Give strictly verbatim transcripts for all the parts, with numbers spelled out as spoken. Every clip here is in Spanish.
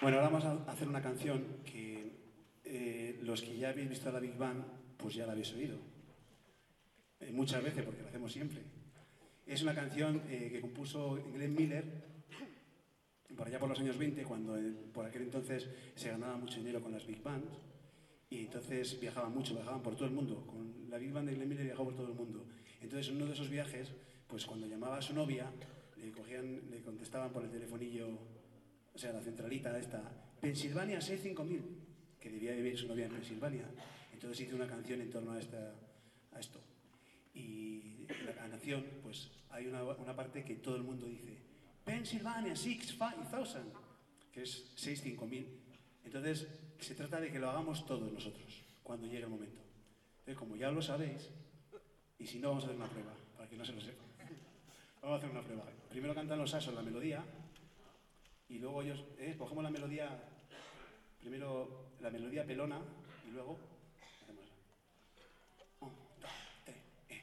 Bueno, ahora vamos a hacer una canción que eh, los que ya habéis visto la Big Band, pues ya la habéis oído. Eh, muchas veces, porque lo hacemos siempre. Es una canción eh, que compuso Glenn Miller por allá por los años veinte, cuando eh, por aquel entonces se ganaba mucho dinero con las Big Bands. Y entonces viajaban mucho, viajaban por todo el mundo. Con la Big Band de Glenn Miller viajaba por todo el mundo. Entonces, en uno de esos viajes, pues cuando llamaba a su novia, le, cogían, le contestaban por el telefonillo, o sea, la centralita esta, Pensilvania seis cinco mil, que debía vivir su novia en Pensilvania. Entonces hizo una canción en torno a, esta, a esto. Y en la canción, pues hay una, una parte que todo el mundo dice, Pensilvania six thousand, que es seis cinco mil. Entonces, se trata de que lo hagamos todos nosotros, cuando llegue el momento. Entonces, como ya lo sabéis, y si no, vamos a hacer una prueba, para que no se lo sepa. Vamos a hacer una prueba. Primero cantan los asos la melodía, y luego ellos, eh, cogemos la melodía, primero la melodía pelona, y luego hacemos un, dos, tres, eh.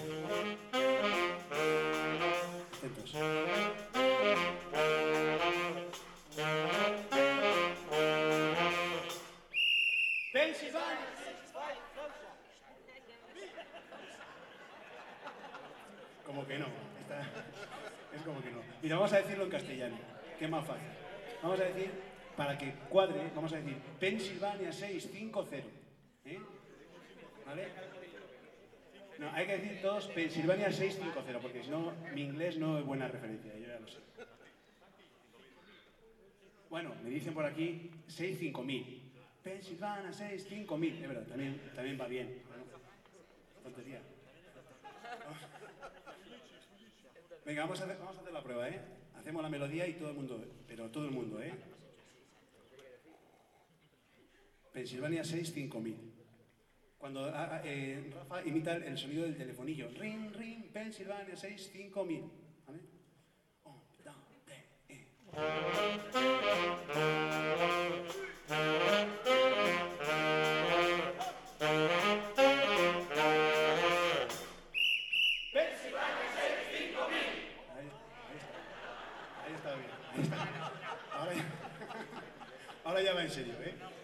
Atentos. Pensilvania. Como que no, está, es como que no. Mira, vamos a decirlo en castellano, que es más fácil. Vamos a decir, para que cuadre, vamos a decir Pensilvania seis cinco cero. ¿Eh? ¿Vale? No, hay que decir todos Pensilvania seis cinco cero, porque si no, mi inglés no es buena referencia, yo ya lo sé. Bueno, me dicen por aquí seis cinco mil. Pensilvania seis cinco mil. Es verdad, también, también va bien. ¿No? Tontería. Venga, vamos a, hacer, vamos a hacer la prueba, ¿eh? Hacemos la melodía y todo el mundo, pero todo el mundo, ¿eh? Pensilvania seis cinco mil. Cuando eh, Rafa imita el sonido del telefonillo, ring, ring, Pensilvania seis cinco mil. ¿Vale? Un, dos, tres, eh. Ahora ya, ahora ya va en serio, ¿eh?